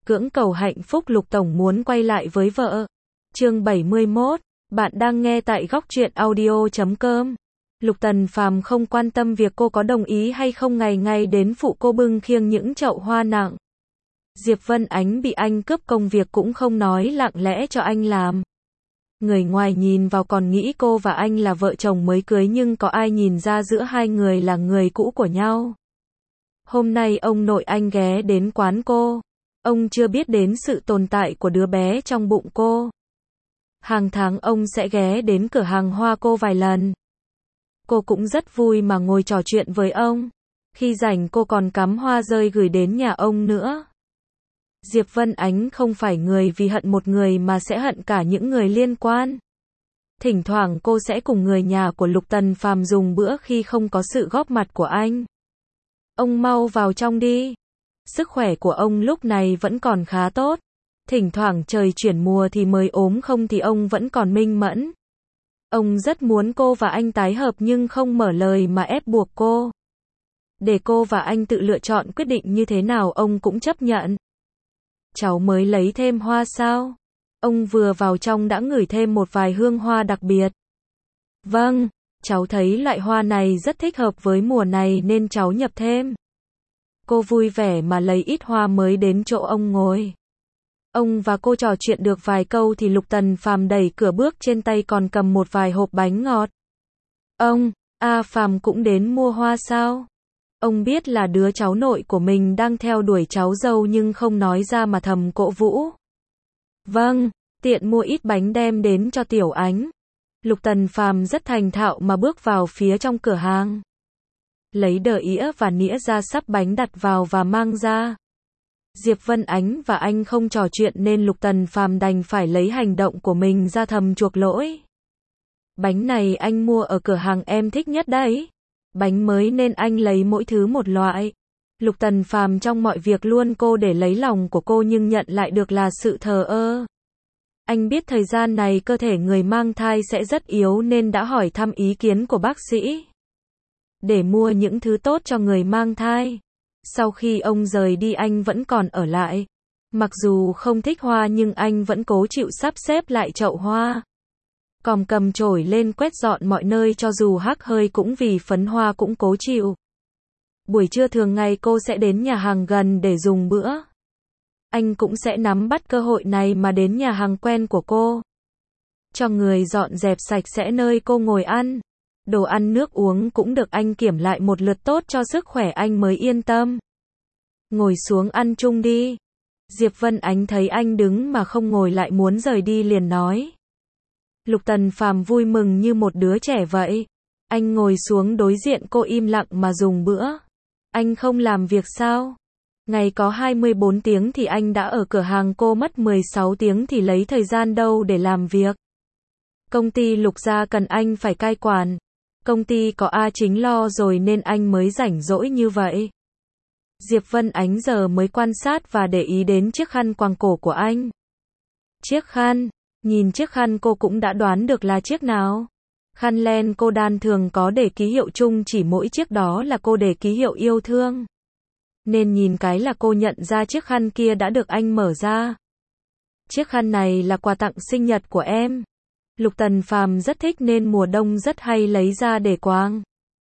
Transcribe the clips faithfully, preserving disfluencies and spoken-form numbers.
Cưỡng cầu hạnh phúc Lục Tổng muốn quay lại với vợ. Chương bảy mươi mốt, bạn đang nghe tại góc truyện audio chấm com. Lục Tần Phàm không quan tâm việc cô có đồng ý hay không, ngày ngày đến phụ cô bưng khiêng những chậu hoa nặng. Diệp Vân Ánh bị anh cướp công việc cũng không nói, lặng lẽ cho anh làm. Người ngoài nhìn vào còn nghĩ cô và anh là vợ chồng mới cưới, nhưng có ai nhìn ra giữa hai người là người cũ của nhau. Hôm nay ông nội anh ghé đến quán cô. Ông chưa biết đến sự tồn tại của đứa bé trong bụng cô. Hàng tháng ông sẽ ghé đến cửa hàng hoa cô vài lần. Cô cũng rất vui mà ngồi trò chuyện với ông. Khi rảnh cô còn cắm hoa rơi gửi đến nhà ông nữa. Diệp Vân Ánh không phải người vì hận một người mà sẽ hận cả những người liên quan. Thỉnh thoảng cô sẽ cùng người nhà của Lục Tần Phàm dùng bữa khi không có sự góp mặt của anh. Ông mau vào trong đi. Sức khỏe của ông lúc này vẫn còn khá tốt. Thỉnh thoảng trời chuyển mùa thì mới ốm, không thì ông vẫn còn minh mẫn. Ông rất muốn cô và anh tái hợp nhưng không mở lời mà ép buộc cô. Để cô và anh tự lựa chọn quyết định như thế nào ông cũng chấp nhận. Cháu mới lấy thêm hoa sao? Ông vừa vào trong đã ngửi thêm một vài hương hoa đặc biệt. Vâng, cháu thấy loại hoa này rất thích hợp với mùa này nên cháu nhập thêm. Cô vui vẻ mà lấy ít hoa mới đến chỗ ông ngồi. Ông và cô trò chuyện được vài câu thì Lục Tần Phàm đẩy cửa bước, trên tay còn cầm một vài hộp bánh ngọt. Ông, A Phàm cũng đến mua hoa sao? Ông biết là đứa cháu nội của mình đang theo đuổi cháu dâu nhưng không nói ra mà thầm cổ vũ. Vâng, tiện mua ít bánh đem đến cho Tiểu Ánh. Lục Tần Phàm rất thành thạo mà bước vào phía trong cửa hàng. Lấy đờ ĩa và nĩa ra, sắp bánh đặt vào và mang ra. Diệp Vân Ánh và anh không trò chuyện nên Lục Tần Phàm đành phải lấy hành động của mình ra thầm chuộc lỗi. Bánh này anh mua ở cửa hàng em thích nhất đấy. Bánh mới nên anh lấy mỗi thứ một loại. Lục Tần Phàm trong mọi việc luôn cô để lấy lòng của cô nhưng nhận lại được là sự thờ ơ. Anh biết thời gian này cơ thể người mang thai sẽ rất yếu nên đã hỏi thăm ý kiến của bác sĩ. Để mua những thứ tốt cho người mang thai. Sau khi ông rời đi anh vẫn còn ở lại. Mặc dù không thích hoa nhưng anh vẫn cố chịu sắp xếp lại chậu hoa. Còn cầm chổi lên quét dọn mọi nơi, cho dù hắc hơi cũng vì phấn hoa cũng cố chịu. Buổi trưa thường ngày cô sẽ đến nhà hàng gần để dùng bữa. Anh cũng sẽ nắm bắt cơ hội này mà đến nhà hàng quen của cô. Cho người dọn dẹp sạch sẽ nơi cô ngồi ăn. Đồ ăn nước uống cũng được anh kiểm lại một lượt tốt cho sức khỏe anh mới yên tâm. Ngồi xuống ăn chung đi. Diệp Vân Ánh thấy anh đứng mà không ngồi lại muốn rời đi liền nói. Lục Tần Phàm vui mừng như một đứa trẻ vậy. Anh ngồi xuống đối diện cô im lặng mà dùng bữa. Anh không làm việc sao? Ngày có hai mươi bốn tiếng thì anh đã ở cửa hàng, cô mất mười sáu tiếng thì lấy thời gian đâu để làm việc. Công ty Lục gia cần anh phải cai quản. Công ty có A Chính lo rồi nên anh mới rảnh rỗi như vậy. Diệp Vân Ánh giờ mới quan sát và để ý đến chiếc khăn quàng cổ của anh. Chiếc khăn, nhìn chiếc khăn cô cũng đã đoán được là chiếc nào. Khăn len cô đan thường có để ký hiệu chung, chỉ mỗi chiếc đó là cô để ký hiệu yêu thương. Nên nhìn cái là cô nhận ra chiếc khăn kia đã được anh mở ra. Chiếc khăn này là quà tặng sinh nhật của em. Lục Tần Phàm rất thích nên mùa đông rất hay lấy ra để quàng.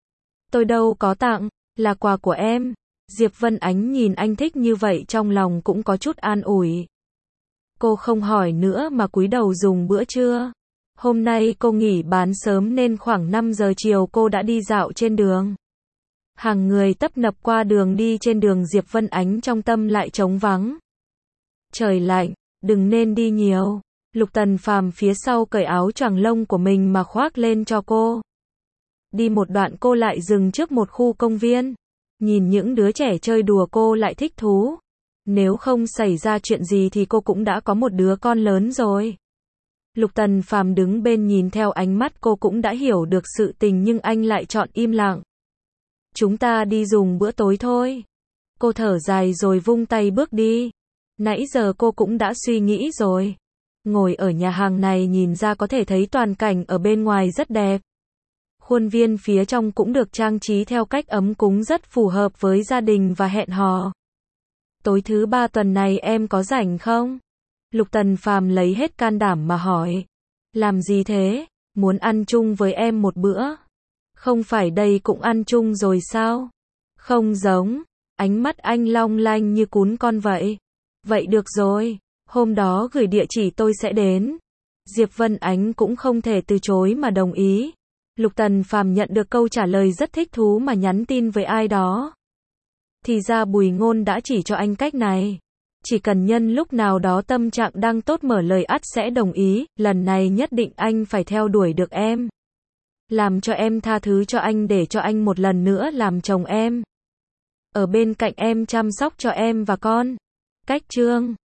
Tôi đâu có tặng, là quà của em. Diệp Vân Ánh nhìn anh thích như vậy trong lòng cũng có chút an ủi. Cô không hỏi nữa mà cúi đầu dùng bữa trưa. Hôm nay cô nghỉ bán sớm nên khoảng năm giờ chiều cô đã đi dạo trên đường. Hàng người tấp nập qua đường đi trên đường, Diệp Vân Ánh trong tâm lại trống vắng. Trời lạnh, đừng nên đi nhiều. Lục Tần Phàm phía sau cởi áo choàng lông của mình mà khoác lên cho cô. Đi một đoạn cô lại dừng trước một khu công viên. Nhìn những đứa trẻ chơi đùa cô lại thích thú. Nếu không xảy ra chuyện gì thì cô cũng đã có một đứa con lớn rồi. Lục Tần Phàm đứng bên nhìn theo ánh mắt cô cũng đã hiểu được sự tình nhưng anh lại chọn im lặng. Chúng ta đi dùng bữa tối thôi. Cô thở dài rồi vung tay bước đi. Nãy giờ cô cũng đã suy nghĩ rồi. Ngồi ở nhà hàng này nhìn ra có thể thấy toàn cảnh ở bên ngoài rất đẹp. Khuôn viên phía trong cũng được trang trí theo cách ấm cúng, rất phù hợp với gia đình và hẹn hò. Tối thứ ba tuần này em có rảnh không? Lục Tần Phàm lấy hết can đảm mà hỏi. Làm gì thế? Muốn ăn chung với em một bữa? Không phải đây cũng ăn chung rồi sao? Không giống. Ánh mắt anh long lanh như cún con vậy. Vậy được rồi. Hôm đó gửi địa chỉ tôi sẽ đến. Diệp Vân Ánh cũng không thể từ chối mà đồng ý. Lục Tần Phàm nhận được câu trả lời rất thích thú mà nhắn tin với ai đó. Thì ra Bùi Ngôn đã chỉ cho anh cách này. Chỉ cần nhân lúc nào đó tâm trạng đang tốt mở lời ắt sẽ đồng ý, lần này nhất định anh phải theo đuổi được em. Làm cho em tha thứ cho anh để cho anh một lần nữa làm chồng em. Ở bên cạnh em chăm sóc cho em và con. Cách chương